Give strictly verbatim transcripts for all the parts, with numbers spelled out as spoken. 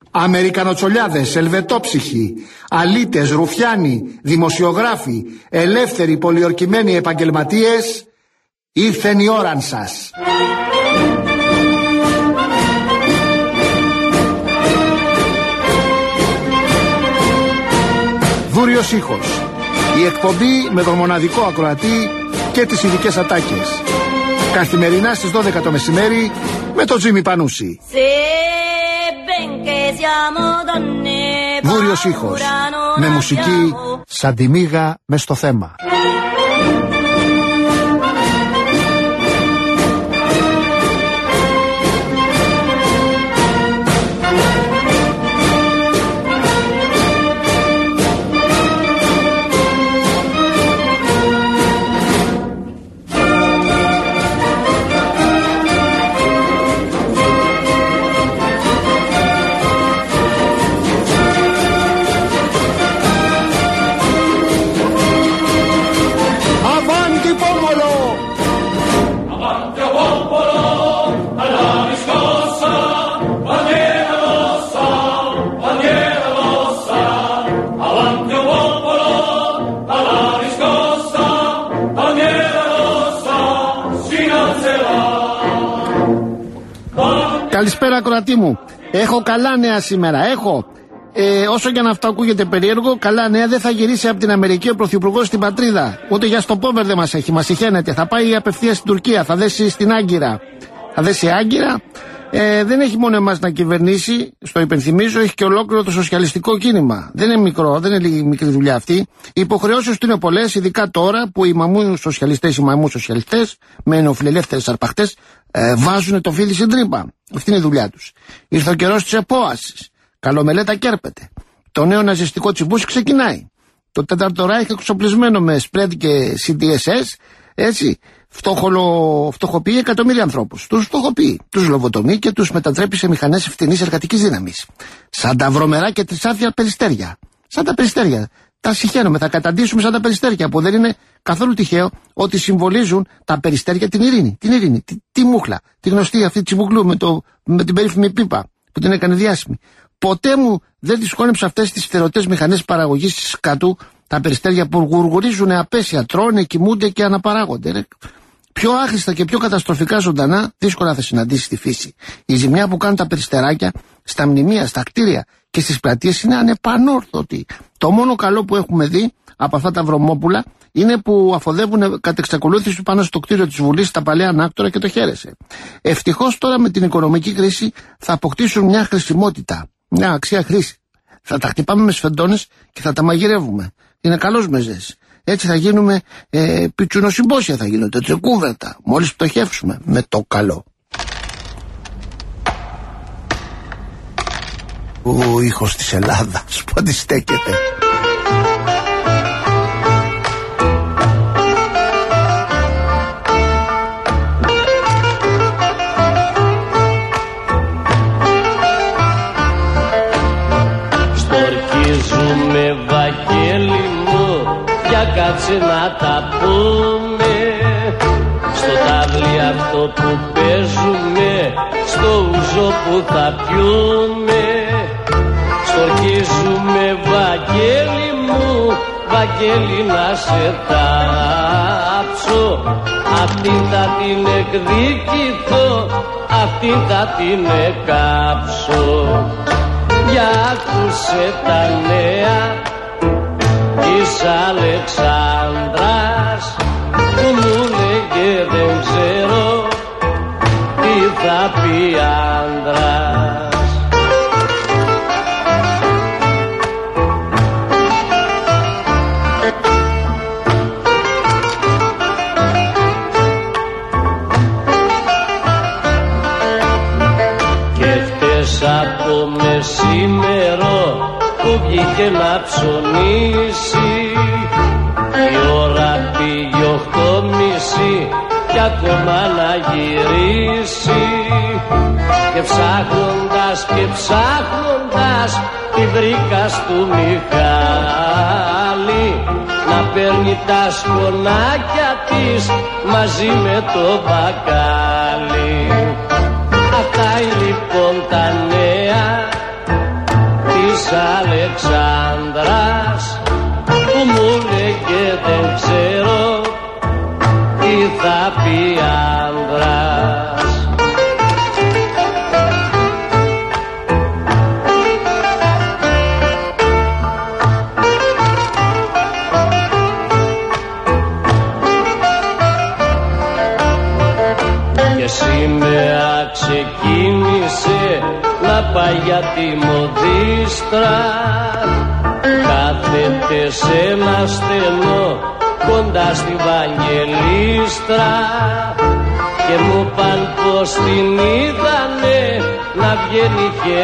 Αμερικανοτσολιάδες, ελβετόψυχοι, αλήτες, ρουφιάνοι, δημοσιογράφοι, ελεύθεροι πολιορκημένοι επαγγελματίες, ήρθεν η ώραν σας. Δούριος ήχος. Η εκπομπή με τον μοναδικό ακροατή και τις ειδικές ατάκες. Καθημερινά στις δώδεκα το μεσημέρι με τον Τζίμι Πανούση. Δούριος ήχος. Με μουσική σαν τη μύγα μες στο θέμα. Καλησπέρα ακροατή μου. Έχω καλά νέα σήμερα. Έχω. Ε, όσο και αν αυτό ακούγεται περίεργο, καλά νέα. Δεν θα γυρίσει από την Αμερική ο Πρωθυπουργός στην πατρίδα. Ούτε για στο Πόβερ δεν μας έχει. Μας ηχαίνεται. Θα πάει απευθείας στην Τουρκία. Θα δέσει στην Άγκυρα. Θα δέσει Άγκυρα. Ε, δεν έχει μόνο εμάς να κυβερνήσει. Στο υπενθυμίζω, έχει και ολόκληρο το σοσιαλιστικό κίνημα. Δεν είναι μικρό, δεν είναι λίγη μικρή δουλειά αυτή. Οι υποχρεώσεις του είναι πολλές, ειδικά τώρα που οι μαμού σοσιαλιστές, οι μαμού σοσιαλιστές, με νεοφιλελεύθερες αρπαχτές, ε, βάζουν το φίδι στην τρύπα. Αυτή είναι η δουλειά τους. Ήρθε ο καιρός της επόασης. Καλομελέτα κέρπεται. Το νέο ναζιστικό τσιμπούσι ξεκινάει. Το τέταρτο Ράιχ εξοπλισμένο με σπρέντ και σι ντι ες ες, έτσι, φτωχολο, φτωχοποιεί εκατομμύρια ανθρώπους. Τους φτωχοποιεί, τους λοβοτομεί και τους μετατρέπει σε μηχανές ευθυνής εργατικής δύναμης. Σαν τα βρωμερά και τρισάφια περιστέρια. Σαν τα περιστέρια. Τα συχαίνομαι, θα καταντήσουμε σαν τα περιστέρια, που δεν είναι καθόλου τυχαίο ότι συμβολίζουν τα περιστέρια την ειρήνη. Την ειρήνη, τη, τη μούχλα, τη γνωστή αυτή τσιμπουκλού με, το, με την περίφημη πίπα που την έκανε διάσημη. Ποτέ μου δεν τις χώνεψα αυτές τις φτερωτές μηχανές παραγωγής της σκατού, τα περιστέρια που γουργουρίζουν απέσια, τρώνε, κοιμούνται και αναπαράγονται. Ρε. Πιο άχρηστα και πιο καταστροφικά ζωντανά δύσκολα θα συναντήσει τη φύση. Η ζημιά που κάνουν τα περιστεράκια στα μνημεία, στα κτίρια και στις πλατείες είναι ανεπανόρθωτη. Το μόνο καλό που έχουμε δει από αυτά τα βρωμόπουλα είναι που αφοδεύουν κατ' εξακολούθηση πάνω στο κτίριο της Βουλής, στα παλαιά ανάκτορα και το χαίρεσε. Ευτυχώς τώρα με την οικονομική κρίση θα αποκτήσουν μια χρησιμότητα, μια αξία χρήση. Θα τα χτυπάμε με σφεντώνες και θα τα μαγειρεύουμε. Είναι καλός μεζές. Έτσι θα γίνουμε ε, πιτσουνοσυμπόσια, θα γίνονται τρεκούβερτα, μόλις πτωχεύσουμε με το καλό. Ο ήχος της Ελλάδας που αντιστέκεται. Στορκίζουμε Βαγγέλη μου, για κάτσε να τα πούμε. Στο τάβλι αυτό που παίζουμε, στο ούζο που θα πιούμε. Στορκίζουμε Βαγγέλη μου, Βαγγέλη να σε τάψω. Αυτή θα την εκδικηθώ, αυτή θα την εκάψω. Για άκουσε τα νέα της Αλεξάνδρας που μου λέγε δεν ξέρω τι θα πει άντρας. Και χτες από μεσήμερο που βγήκε να ψωνίσει, η ώρα πήγε οχτώ μισή κι ακόμα να γυρίσει. Και ψάχνοντας και ψάχνοντας τη βρήκα στου Μιχάλη να παίρνει τα σκονάκια της μαζί με το μπακάλι. Αυτά είναι λοιπόν τα νέα Αλεξάνδρας που μου λέγε δεν ξέρω τι θα πει άνδρας. Και σήμερα ξεκίνησε να πάει για τη μοδίστρα, κάθεται σε ένα στενό κοντά στη Βαγγελίστρα και μου παν πως την είδανε να βγαίνει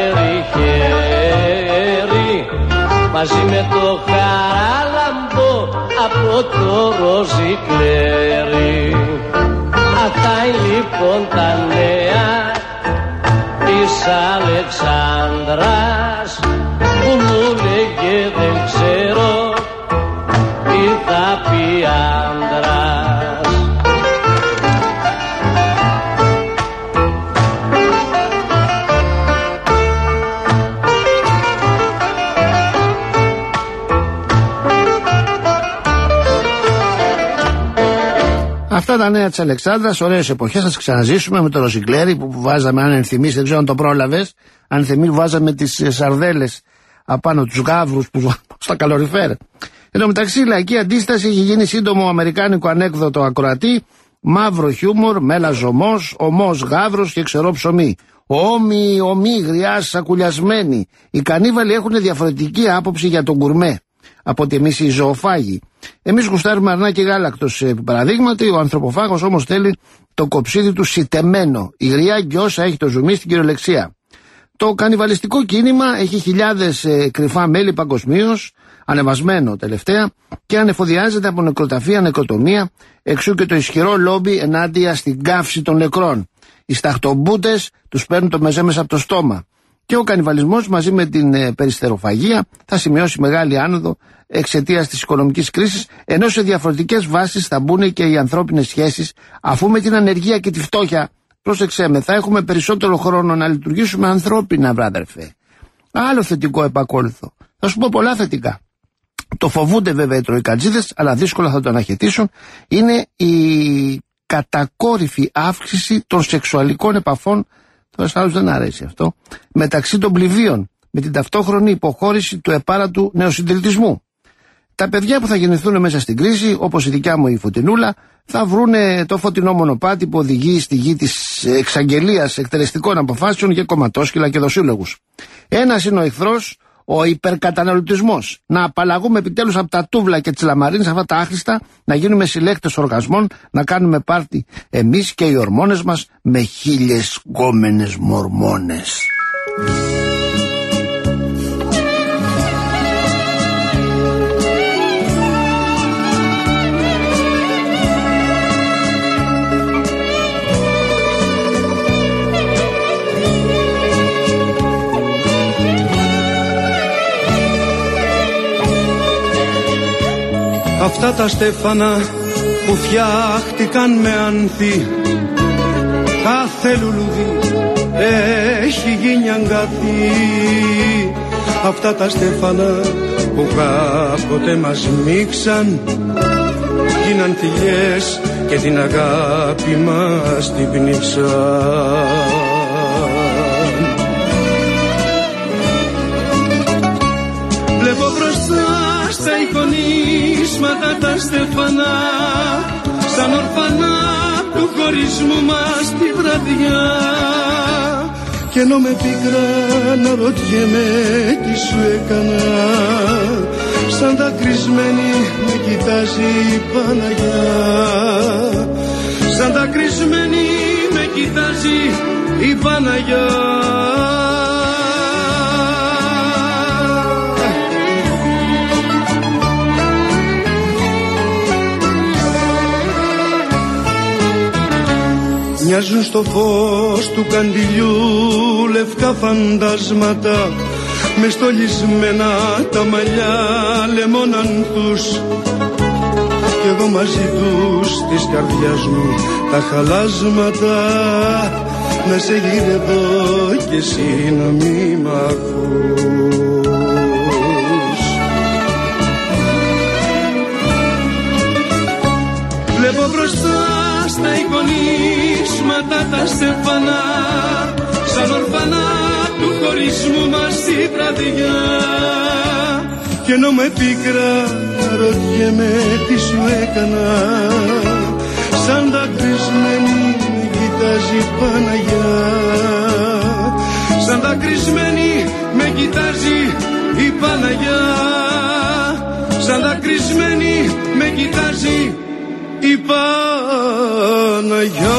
χέρι-χέρι μαζί με το χαράλαμπο από το Ροζικλέρι. Αυτά λοιπόν τα νέα της Αλεξάνδρας που μου λέγε δεν ξέρω τι θα πει άνδρας. Αυτά τα νέα της Αλεξάνδρας, ωραίες εποχές, θα τις ξαναζήσουμε με το Ροζικλέρι που βάζαμε, αν ενθυμείς, δεν ξέρω αν το πρόλαβες, αν ενθυμείς βάζαμε τις σαρδέλες απάνω, τους γάβρους που στα καλοριφέρ. Εν τω μεταξύ η λαϊκή αντίσταση έχει γίνει σύντομο αμερικάνικο ανέκδοτο ακροατή, μαύρο χιούμορ, μέλα ζωμός, ομός γάβρος και ξερό ψωμί. Όμοι, ομοί, γριάς, σακουλιασμένοι. Οι κανίβαλοι έχουν διαφορετική άποψη για τον γκουρμέ από ότι εμείς οι ζωοφάγοι. Εμείς γουστάρουμε αρνά και γάλακτος, επί παραδείγματι, ο ανθρωποφάγος όμως θέλει το κοψίδι του σιτεμένο. Η γριά γκιόσα έχει το ζουμί στην κυριολεξία. Το κανιβαλιστικό κίνημα έχει χιλιάδες ε, κρυφά μέλη παγκοσμίως, ανεβασμένο τελευταία, και ανεφοδιάζεται από νεκροταφεία, νεκροτομία, εξού και το ισχυρό λόμπι ενάντια στην καύση των νεκρών. Οι σταχτομπούτες τους παίρνουν το μεζέ μέσα από το στόμα. Και ο κανιβαλισμός μαζί με την ε, περιστεροφαγία θα σημειώσει μεγάλη άνοδο εξαιτίας της οικονομικής κρίσης, ενώ σε διαφορετικές βάσεις θα μπουν και οι ανθρώπινες σχέσεις, αφού με την ανεργία και τη φτώχεια, πρόσεξέ με, θα έχουμε περισσότερο χρόνο να λειτουργήσουμε ανθρώπινα, βράδερφε. Άλλο θετικό επακόλουθο. Θα σου πω πολλά θετικά. Το φοβούνται βέβαια οι τροικατζίδες, αλλά δύσκολα θα το αναχαιτήσουν. Είναι η κατακόρυφη αύξηση των σεξουαλικών επαφών. Τώρα σε άλλους δεν αρέσει αυτό. Μεταξύ των πληβίων, με την ταυτόχρονη υποχώρηση του επάρατου νεοσυντηρητισμού. Τα παιδιά που θα γεννηθούν μέσα στην κρίση, όπως η δικιά μου η Φωτεινούλα, θα βρούνε το φωτεινό μονοπάτι που οδηγεί στη γη της εξαγγελίας εκτελεστικών αποφάσεων για κομματόσκυλα και δοσύλλογους. Ένας είναι ο εχθρός, ο υπερκαταναλωτισμός. Να απαλλαγούμε επιτέλους από τα τούβλα και τις λαμαρίνες, αυτά τα άχρηστα, να γίνουμε συλλέκτες οργασμών, να κάνουμε πάρτι εμείς και οι ορμόνες μας με χίλιες γκόμενες μορμόνες. Αυτά τα στέφανα που φτιάχτηκαν με άνθη, κάθε λουλούδι έχει γίνει αγκάθι. Αυτά τα στέφανα που κάποτε μας μίξαν, γίναν θηλιές και την αγάπη μας την πνίξαν. Βλέπω μπροστά στα εικονίσματα τα στεφανά, σαν ορφανά του χωρισμού μας τη βραδιά. Κι ενώ με πίκρα να ρωτιέμαι τι σου έκανα, σαν δακρυσμένη με κοιτάζει η Παναγιά. Σαν δακρυσμένη με κοιτάζει η Παναγιά. Μοιάζουν στο φως του καντιλιού λευκά φαντάσματα, με στολισμένα τα μαλλιά λεμόναν τους, κι εγώ μαζί τους της καρδιάς μου τα χαλάσματα, να σε γυρεύω κι εσύ να μη μ' ακούς. μας τη βραδιά. Κι ενώ με πίκρα ρωτιέμαι τι σου έκανα, σαν δακρυσμένη με κοιτάζει η Παναγιά. Σαν δακρυσμένη με κοιτάζει η Παναγιά. Σαν δακρυσμένη με κοιτάζει η Παναγιά.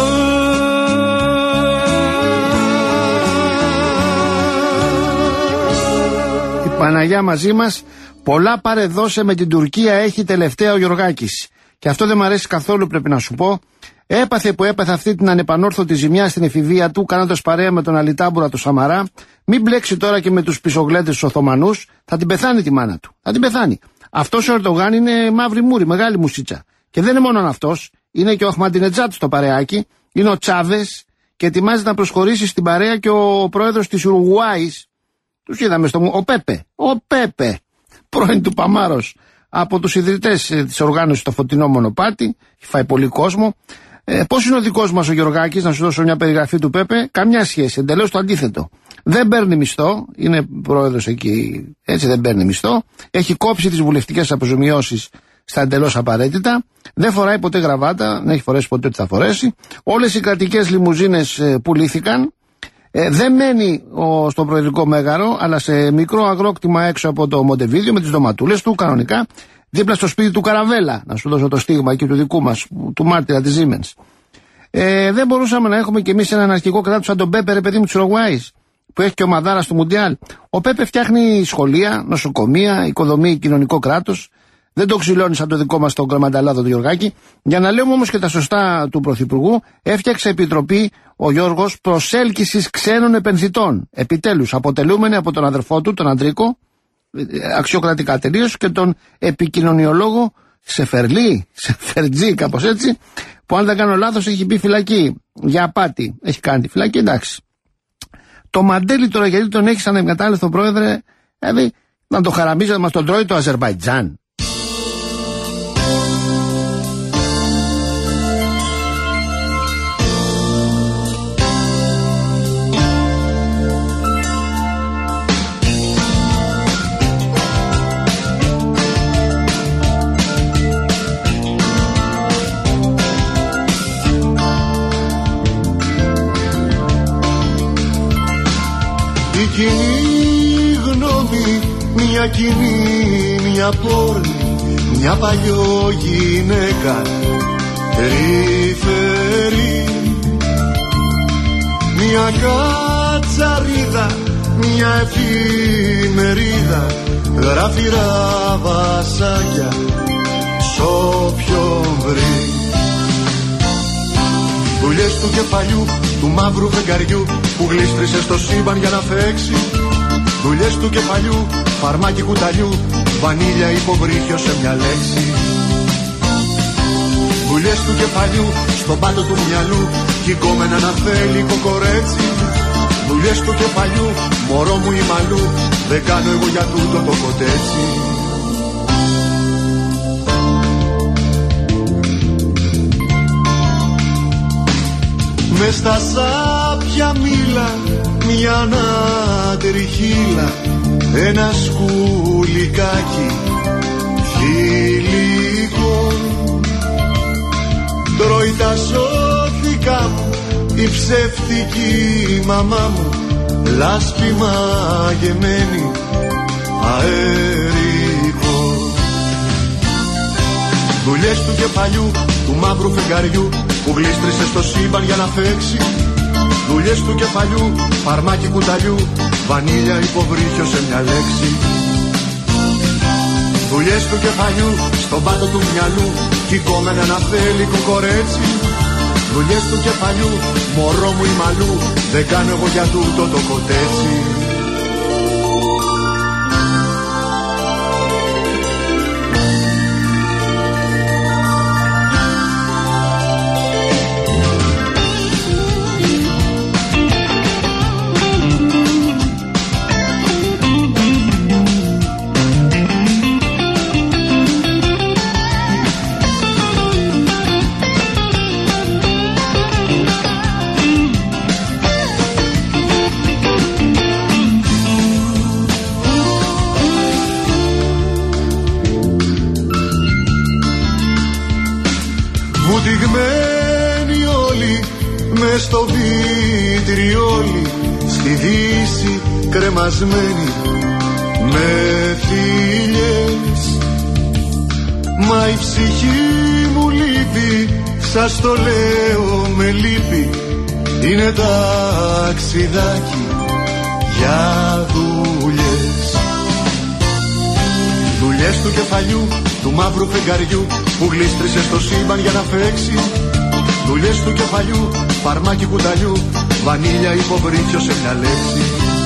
Η Παναγιά μαζί μας. Πολλά παρεδώσε με την Τουρκία έχει τελευταία ο Γιωργάκης. Και αυτό δεν μου αρέσει καθόλου, πρέπει να σου πω. Έπαθε που έπαθε αυτή την ανεπανόρθωτη ζημιά στην εφηβεία του, κάνοντας παρέα με τον Αλιτάμπουρα του Σαμαρά. Μην μπλέξει τώρα και με τους πισογλέτες τους Οθωμανούς. Θα την πεθάνει τη μάνα του. Θα την πεθάνει. Αυτός ο Ερντογάν είναι μαύρη μούρη, μεγάλη μουσίτσα. Και δεν είναι μόνο αυτός. Είναι και ο Αχμαντινετζάτ στο παρεάκι. Είναι ο Τσάβες. Και ετοιμάζεται να προσχωρήσει στην παρέα και ο πρόεδρος της Ουρουγουάης. Τους είδαμε στο. Ο Πέπε. Ο Πέπε. Πρώην του Παμάρος. Από τους ιδρυτές ε, της οργάνωσης στο Φωτεινό Μονοπάτι. Έχει φάει πολύ κόσμο. Ε, πώς είναι ο δικός μας ο Γεωργάκης, να σου δώσω μια περιγραφή του Πέπε. Καμιά σχέση, εντελώς το αντίθετο. Δεν παίρνει μισθό, είναι πρόεδρος εκεί, έτσι δεν παίρνει μισθό. Έχει κόψει τις βουλευτικές αποζημιώσεις στα εντελώς απαραίτητα. Δεν φοράει ποτέ γραβάτα, δεν έχει φορέσει ποτέ ότι θα φορέσει. Όλες οι κρατικές λιμουζίνες ε, πουλήθηκαν. Ε, δεν μένει ο, στο προεδρικό μέγαρο, αλλά σε μικρό αγρόκτημα έξω από το Μοντεβίδιο με τις ντοματούλες του, κανονικά, δίπλα στο σπίτι του Καραβέλα. Να σου δώσω το στίγμα εκεί του δικού μας, του μάρτυρα της Siemens. Ε, δεν μπορούσαμε να έχουμε κι εμείς έναν αρχικό κράτος σαν τον Πέπε, ρε παιδί μου, της Ουρουγουάης, που έχει και ο Μαδάρα στο Μουντιάλ. Ο Πέπε φτιάχνει σχολεία, νοσοκομεία, οικοδομή, κοινωνικό κράτος. Δεν το ξυλώνει σαν το δικό μας τον Κρεμανταλάδο του Γιωργάκη. Για να λέμε όμως και τα σωστά του Πρωθυπουργού, έφτιαξε επιτροπή ο Γιώργος προσέλκυσης ξένων επενδυτών. Επιτέλους, αποτελούμενοι από τον αδερφό του, τον Αντρίκο, αξιοκρατικά τελείως, και τον επικοινωνιολόγο Σεφερλί, Σεφερτζή, κάπως έτσι, που αν δεν κάνω λάθος έχει μπει φυλακή για απάτη. Έχει κάνει τη φυλακή, εντάξει. Το μαντέλι τώρα, γιατί τον έχει σαν εγκατάλειπτο πρόεδρε, δηλαδή να το χαραμίζει, να μας τον τρώει το Αζερβαϊτζάν. Η κοινή γνώμη, μια κοινή, μια πόρνη, μια παλιό γυναίκα περιφερή, μια κατσαρίδα, μια εφημερίδα, γράφειρα βασάκια σ' όποιον βρει. Δουλειές του κεφαλιού, του μαύρου φεγγαριού που γλίστρισε στο σύμπαν για να φέξει. Δουλειές του κεφαλιού, φαρμάκι κουταλιού, βανίλια υποβρύχιο σε μια λέξη. Δουλειές του κεφαλιού, στον πάτο του μυαλού, κι η κόμενα να θέλει κοκορέτσι. Δουλειές του κεφαλιού, μωρό μου η μαλλού, δεν κάνω εγώ για τούτο το κοτέτσι. Μες στα σάπια μήλα, μια ανατριχύλα, ένα σκουλικάκι φιλικό. Τρώει τα σώθηκα μου η ψεύτικη μαμά μου, λάσπη μαγεμένη αέρικο. Δουλειές του κεφαλιού, του μαύρου φεγγαριού που γλίστρισε στο σύμπαν για να φέξει. Δουλειές του κεφαλιού, φαρμάκι κουταλιού, βανίλια υποβρύχιο σε μια λέξη. Δουλειές του κεφαλιού, στον πάτο του μυαλού, κι η κόμενα να θέλει κοκορέτσι. Δουλειές του κεφαλιού, μωρό μου η μαλλού, δεν κάνω εγώ για τούτο το κοτέτσι. μες στο βιτριόλι, στη δύση κρεμασμένη με θηλιές. Μα η ψυχή μου λείπει, σας το λέω με λύπη, είναι ταξιδάκι για δουλειές. Δουλειές του κεφαλιού, του μαύρου φεγγαριού που γλίστρισε στο σύμπαν για να φέξει. Δουλειές του κεφαλιού, φαρμάκι κουταλιού, βανίλια υποβρύχιο σε μια λέξη.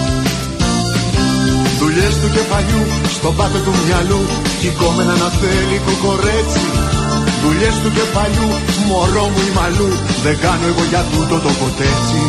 Δουλειές του κεφαλιού, στον πάτο του μυαλού, κικόμενα να θέλει κοκορέτσι. Δουλειές του κεφαλιού, μωρό μου η μαλλού, δεν κάνω εγώ για τούτο το κοτέτσι.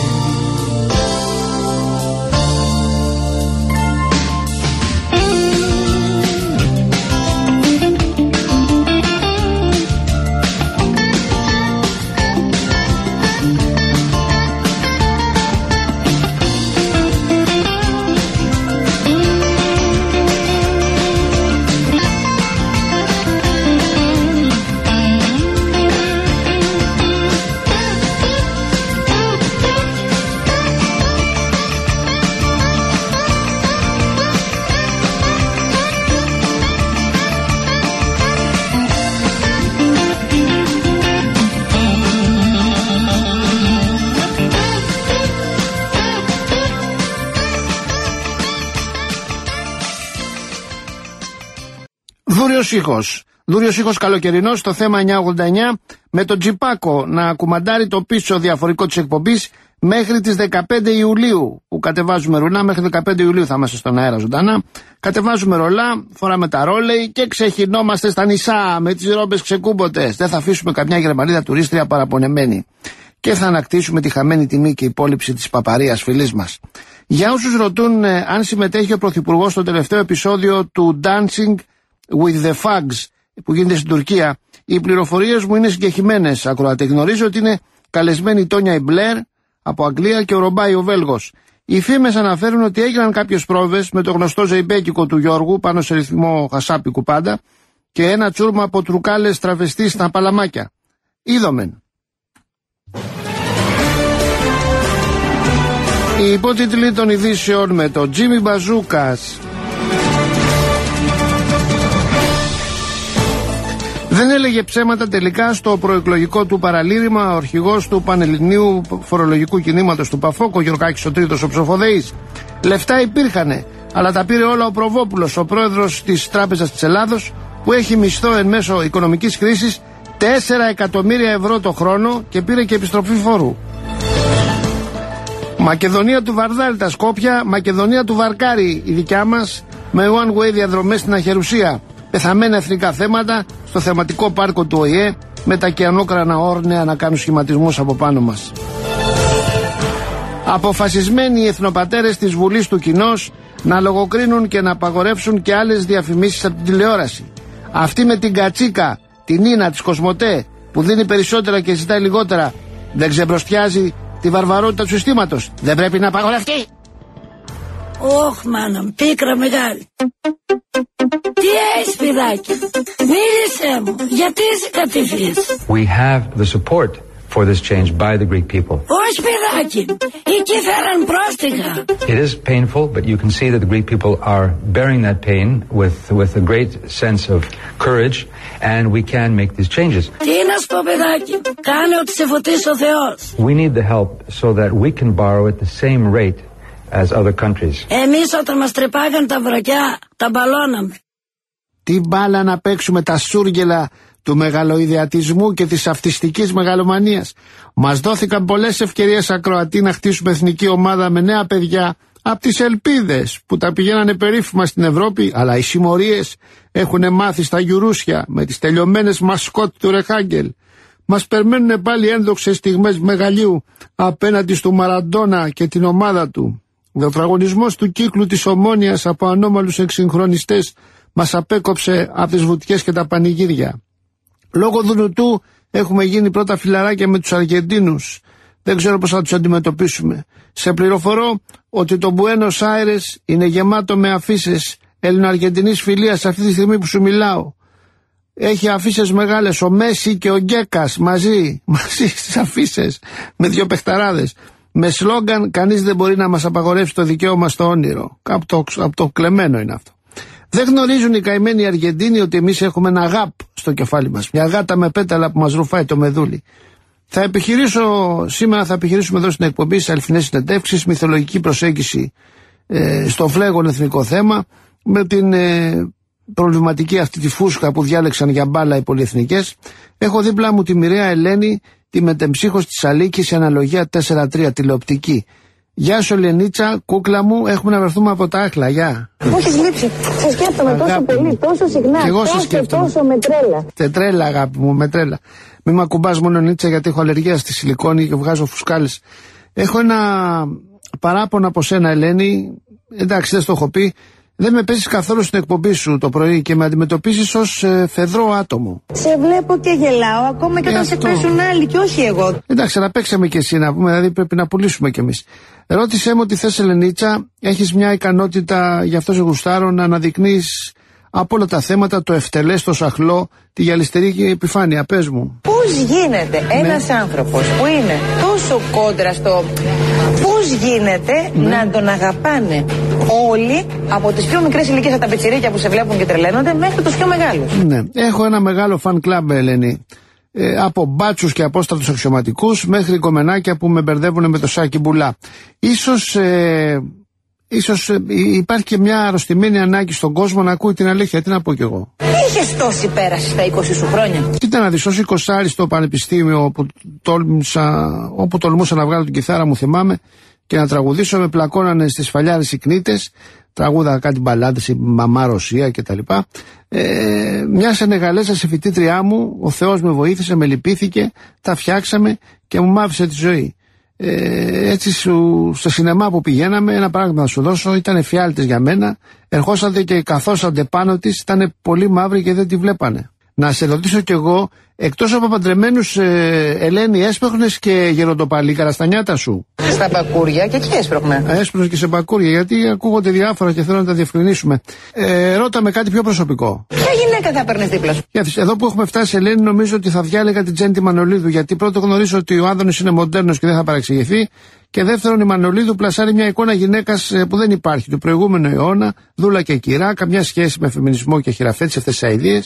Δούριος ήχος. Δούριος ήχος καλοκαιρινός στο θέμα εννιακόσια ογδόντα εννιά, με τον Τζιπάκο να κουμαντάρει το πίσω διαφορικό της εκπομπής μέχρι τις δεκαπέντε Ιουλίου, που κατεβάζουμε ρουλά. Μέχρι δεκαπέντε Ιουλίου θα είμαστε στον αέρα ζωντανά. Κατεβάζουμε ρολά, φοράμε τα ρόλεϊ και ξεχυνόμαστε στα νησά με τις ρόμπες ξεκούμποτες. Δεν θα αφήσουμε καμιά Γερμανίδα τουρίστρια παραπονεμένη. Και θα ανακτήσουμε τη χαμένη τιμή και υπόλοιψη της παπαρίας φιλής μας. Για όσους ρωτούν ε, αν συμμετέχει ο Πρωθυπουργός στο τελευταίο επεισόδιο του Dancing with the Fags που γίνεται στην Τουρκία, οι πληροφορίες μου είναι συγκεκριμένες. Ακροατέ, γνωρίζω ότι είναι καλεσμένη η Τόνια Ιμπλέρ από Αγγλία και ο Ρομπάι ο Βέλγος. Οι φήμες αναφέρουν ότι έγιναν κάποιες πρόβες με το γνωστό ζεϊμπέκικο του Γιώργου πάνω σε ρυθμό χασάπικου πάντα και ένα τσούρμα από τρουκάλες τραβεστή στα παλαμάκια. Είδομεν. Οι υπότιτλοι των ειδήσεων με το Τζίμι Μπαζούκας. Δεν έλεγε ψέματα τελικά στο προεκλογικό του παραλήρημα ο αρχηγός του Πανελληνίου Φορολογικού Κινήματος του ΠΑΦΟΚ, ο Γιωργάκης ο Τρίτος ο Ψοφοδεής. Λεφτά υπήρχανε, αλλά τα πήρε όλα ο Προβόπουλος, ο πρόεδρος της Τράπεζας της Ελλάδος, που έχει μισθό εν μέσω οικονομικής κρίσης τέσσερα εκατομμύρια ευρώ το χρόνο και πήρε και επιστροφή φόρου. Μακεδονία του Βαρδάρη τα Σκόπια, Μακεδονία του Βαρκάρη η δικιά μας, με one way διαδρομές στην Αχερουσία. Πεθαμένα εθνικά θέματα στο θεματικό πάρκο του Ο Η Ε, με τα κεανόκρανα όρνεα να κάνουν σχηματισμούς από πάνω μας. Αποφασισμένοι οι εθνοπατέρες της Βουλής του Κοινός να λογοκρίνουν και να απαγορεύσουν και άλλες διαφημίσεις από την τηλεόραση. Αυτή με την κατσίκα, την Ίνα της Κοσμοτέ, που δίνει περισσότερα και ζητάει λιγότερα, δεν ξεμπροστιάζει τη βαρβαρότητα του συστήματος? Δεν πρέπει να απαγορευτεί? Ωχ, μάνα μου, πίκρα μεγάλη. Τι έχεις, παιδάκι? Μίλησέ μου, γιατί είσαι κατηφής? We have the support for this change by the Greek people. Όχι, παιδάκι, εκεί φέραν πρόστιχα. It is painful, but you can see that the Greek people are bearing that pain with, with a great sense of courage, and we can make these changes. Τι να σου πω, παιδάκι, κάνε ότι σε φωτίσει ο Θεός. We need the help so that we can borrow at the same rate as other countries. Εμείς όταν μας τρεπάγαν τα βρακιά, τα μπαλώναμε. Τι μπάλα να παίξουμε τα σούργελα του μεγαλοειδεατισμού και της αυτιστικής μεγαλομανίας. Μας δόθηκαν πολλές ευκαιρίες, ακροατή, να χτίσουμε εθνική ομάδα με νέα παιδιά από τις ελπίδες που τα πηγαίνανε περίφημα στην Ευρώπη, αλλά οι συμμορίες έχουν μάθει στα γιουρούσια με τις τελειωμένες μασκότ του Ρεχάγκελ. Μας περιμένουν πάλι ένδοξες στιγμές μεγαλείου απέναντι στο Μαραντόνα και την ομάδα του. Ο τραγωνισμός του κύκλου της Ομόνοιας από ανώμαλους εξυγχρονιστές μας απέκοψε από τις βουτιές και τα πανηγύρια. Λόγω δουνουτού έχουμε γίνει πρώτα φιλαράκια με τους Αργεντίνους. Δεν ξέρω πώς θα τους αντιμετωπίσουμε. Σε πληροφορώ ότι το Μπουένος Άιρες είναι γεμάτο με αφίσες ελληνοαργεντινής φιλίας αυτή τη στιγμή που σου μιλάω. Έχει αφίσες μεγάλες, ο Μέση και ο Γκέκας μαζί, μαζί στις αφίσες, με δύο παιχταράδες. Με σλόγγαν, κανείς δεν μπορεί να μας απαγορεύσει το δικαίωμα στο όνειρο. Από το, από το κλεμμένο είναι αυτό. Δεν γνωρίζουν οι καημένοι Αργεντίνοι ότι εμείς έχουμε ένα γάπ στο κεφάλι μας. Μια γάτα με πέταλα που μας ρουφάει το μεδούλι. Θα επιχειρήσω, σήμερα θα επιχειρήσουμε εδώ στην εκπομπή στις αληθινές συνεντεύξεις, μυθολογική προσέγγιση ε, στο φλέγον εθνικό θέμα, με την ε, προβληματική αυτή τη φούσκα που διάλεξαν για μπάλα οι πολυεθνικές. Έχω δίπλα μου τη μοιραία Ελένη, τη μετεμψύχος της Αλίκης, σε αναλογία τέσσερα τρία τηλεοπτική. Γεια σου Ελενίτσα, κούκλα μου, έχουμε να βρεθούμε από τα άχλα, γεια. Μου έχεις λείψει, σε σκέφτομαι αγάπη τόσο πολύ, μου. Τόσο συχνά, και εγώ σε τόσο με τρέλα. Τετρέλα αγάπη μου, με τρέλα. Μην με ακουμπάς μόνο Νίτσα, γιατί έχω αλλεργία στη σιλικόνη και βγάζω φουσκάλες. Έχω ένα παράπονο από σένα Ελένη, εντάξει δεν στο έχω πει. Δεν με παίζεις καθόλου στην εκπομπή σου το πρωί και με αντιμετωπίζεις ως ε, φεδρό άτομο. Σε βλέπω και γελάω, ακόμα και ε, όταν αυτό. Σε παίζουν άλλοι και όχι εγώ. Εντάξει, να παίξαμε και εσύ να πούμε, δηλαδή πρέπει να πουλήσουμε κι εμείς. Ρώτησέ μου ότι θες Ελενίτσα, έχεις μια ικανότητα, γι' αυτό σε γουστάρω, να αναδεικνύεις από όλα τα θέματα το ευτελές, το σαχλό, τη γυαλιστερή επιφάνεια. Πες μου. Πώς γίνεται ναι. ένας άνθρωπος που είναι τόσο κόντρα στο... Πώς γίνεται ναι. να τον αγαπάνε όλοι, από τις πιο μικρές ηλικίες, από τα πετσιρίκια που σε βλέπουν και τρελαίνονται, μέχρι τους πιο μεγάλους. Ναι. Έχω ένα μεγάλο φαν κλαμπ, Ελένη. Ε, από μπάτσους και απόστατους αξιωματικούς μέχρι κομμενάκια που με μπερδεύουν με το σάκι μπουλά. Ίσως... Ε, Ίσως ε, υπάρχει και μια αρρωστημένη ανάγκη στον κόσμο να ακούει την αλήθεια. Τι να πω κι εγώ. Είχες τόση πέραση στα είκοσι σου χρόνια. Κοίτα να δεις, ως εικοσάρι στο πανεπιστήμιο όπου τόλμησα, όπου τολμούσα να βγάλω την κιθάρα μου, θυμάμαι, και να τραγουδήσω, με πλακώνανε στις φαλιάρες οι κνήτες, τραγούδα κάτι μπαλάντες, η Μαμά Ρωσία κτλ. Ε, μια Σενεγαλέζα σε φοιτήτριά μου, ο Θεός με βοήθησε, με λυπήθηκε, τα φτιάξαμε και μου μ' τη ζωή. Ε, έτσι σου, στο σινεμά που πηγαίναμε, ένα πράγμα να σου δώσω, ήταν εφιάλτες για μένα, ερχόσατε και καθόσατε πάνω της, ήταν πολύ μαύρη και δεν τη βλέπανε. Να σε ρωτήσω κι εγώ, εκτός από παντρεμένους, ε, Ελένη, έσπροχνες και γεροντοπαλίκαρα στα νιάτα σου? Στα μπακούρια και εκεί έσπροχνε. Έσπροχνες και σε μπακούρια, γιατί ακούγονται διάφορα και θέλω να τα διευκρινίσουμε. Ε, ρώτα με κάτι πιο προσωπικό. Ποια γυναίκα θα παίρνεις δίπλα σου? Εδώ που έχουμε φτάσει, Ελένη, νομίζω ότι θα διάλεγα την Τζέντη Μανολίδου, γιατί πρώτο γνωρίζω ότι ο Άδωνης είναι μοντέρνος και δεν θα παρεξηγηθεί. Και δεύτερον, η Μανολίδου πλασάρει μια εικόνα γυναίκας που δεν υπάρχει του προηγούμενου αιώνα, δούλα και κυρά, καμιά σχέση με φεμινισμό και χειραφέτηση, αυτές τις αηδίες.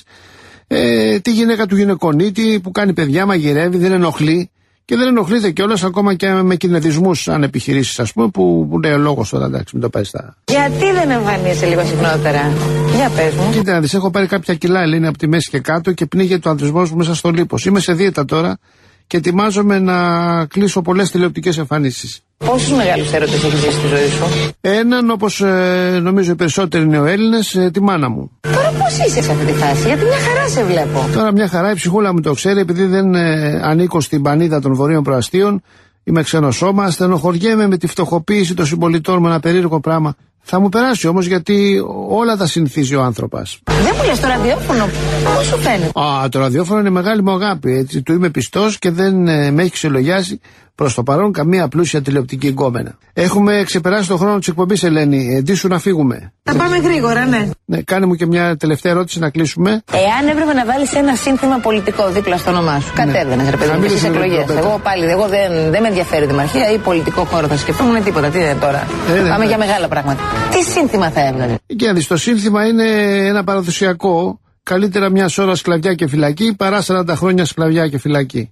Ε, τη γυναίκα του γυναικονίτη που κάνει παιδιά, μαγειρεύει, δεν ενοχλεί και δεν ενοχλείται κιόλας ακόμα και με κινητισμούς αν επιχειρήσεις, ας πούμε, που, που λέει ο λόγος τώρα, εντάξει, μην το πάει στα. Γιατί δεν εμφανίζεσαι λίγο συχνότερα? Για πες μου. Κοίτα να δεις, έχω πάρει κάποια κιλά, Ελένη, από τη μέση και κάτω και πνίγεται ο ανδρισμός μου μέσα στο λίπος. Είμαι σε δίαιτα τώρα και ετοιμάζομαι να κλείσω πολλές τηλεοπτικές εμφανίσεις. Πόσους μεγάλους έρωτες έχεις ζήσει στη ζωή σου? Έναν, όπως ε, νομίζω οι περισσότεροι νεοέλληνες, ε, τη μάνα μου. Τώρα πώς είσαι σε αυτή τη φάση? Γιατί μια χαρά σε βλέπω. Τώρα μια χαρά, η ψυχούλα μου το ξέρει, επειδή δεν ε, ανήκω στην πανίδα των βορείων προαστίων, είμαι ξένο σώμα, στενοχωριέμαι με τη φτωχοποίηση των συμπολιτών με ένα περίεργο πράγμα. Θα μου περάσει όμως, γιατί όλα τα συνηθίζει ο άνθρωπος. Δεν μου λες το ραδιόφωνο, πώς σου φαίνεται? Α, το ραδιόφωνο είναι μεγάλη μου αγάπη, έτσι, του είμαι πιστός και δεν ε, με έχει ξελογιάσει προς το παρόν καμία πλούσια τηλεοπτική γκόμενα. Έχουμε ξεπεράσει τον χρόνο της εκπομπής, Ελένη, εντύσου να φύγουμε. Θα πάμε γρήγορα, ναι. Ναι, κάνε μου και μια τελευταία ερώτηση να κλείσουμε. Εάν έπρεπε να βάλεις ένα σύνθημα πολιτικό δίπλα στο όνομά σου, ναι, κατέβαινες ρε παιδί μου στις εκλογές. Εγώ πάλι, εγώ δεν, δεν με ενδιαφέρει η δημαρχία ή πολιτικό χώρο, θα σκεφτόμουν τίποτα. Τι είναι τώρα. Ε, Πάμε ναι. για μεγάλα πράγματα. Τι σύνθημα θα έβγαλε? Και να δεις, το σύνθημα είναι ένα παραδοσιακό. Καλύτερα μια ώρα σκλαβιά και φυλακή παρά σαράντα χρόνια σκλαβιά και φυλακή.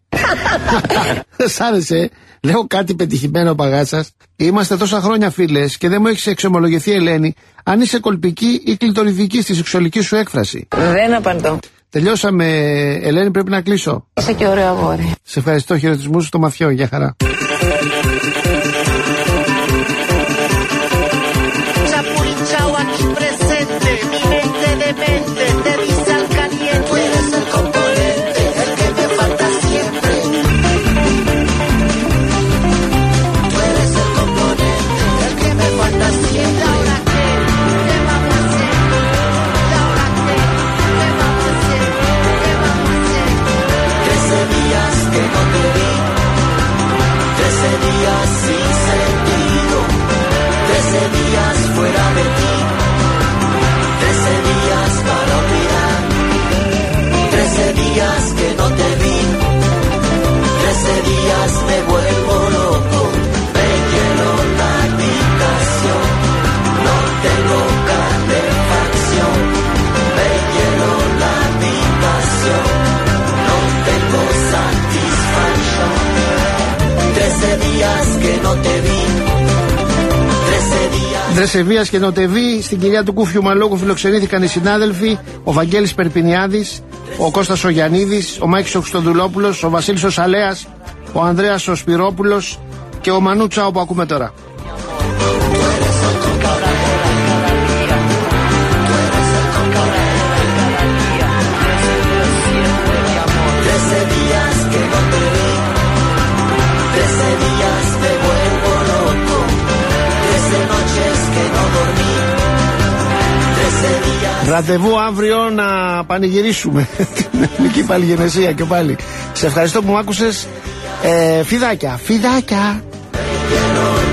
Σ' άρεσε? Λέω κάτι πετυχημένο, παγάσας. Είμαστε τόσα χρόνια φίλες και δεν μου έχεις εξομολογηθεί, Ελένη, αν είσαι κολπική ή κλειτοριδική στη σεξουαλική σου έκφραση. Δεν απαντώ. Τελειώσαμε, Ελένη, πρέπει να κλείσω. Είσαι και ωραίο αγόρι. Σε ευχαριστώ, χαιρετισμούς στο Μαθιό, για χαρά. Días sin Δρεσεβίας και Νοτεβή, στην κοιλιά του Κούφιου Μαλόκου φιλοξενήθηκαν οι συνάδελφοι, ο Βαγγέλης Περπινιάδης, ο Κώστας ο Γιαννίδης, ο Μάκης ο Χριστοδουλόπουλος, ο Βασίλης ο Σαλέας, ο Ανδρέας ο Σπυρόπουλος και ο Μανού Τσάου που ακούμε τώρα. Ραντεβού αύριο να πανηγυρίσουμε την Εθνική Παλιγενεσία και πάλι. Σε ευχαριστώ που μ' άκουσες. ε, Φιδάκια, φιδάκια.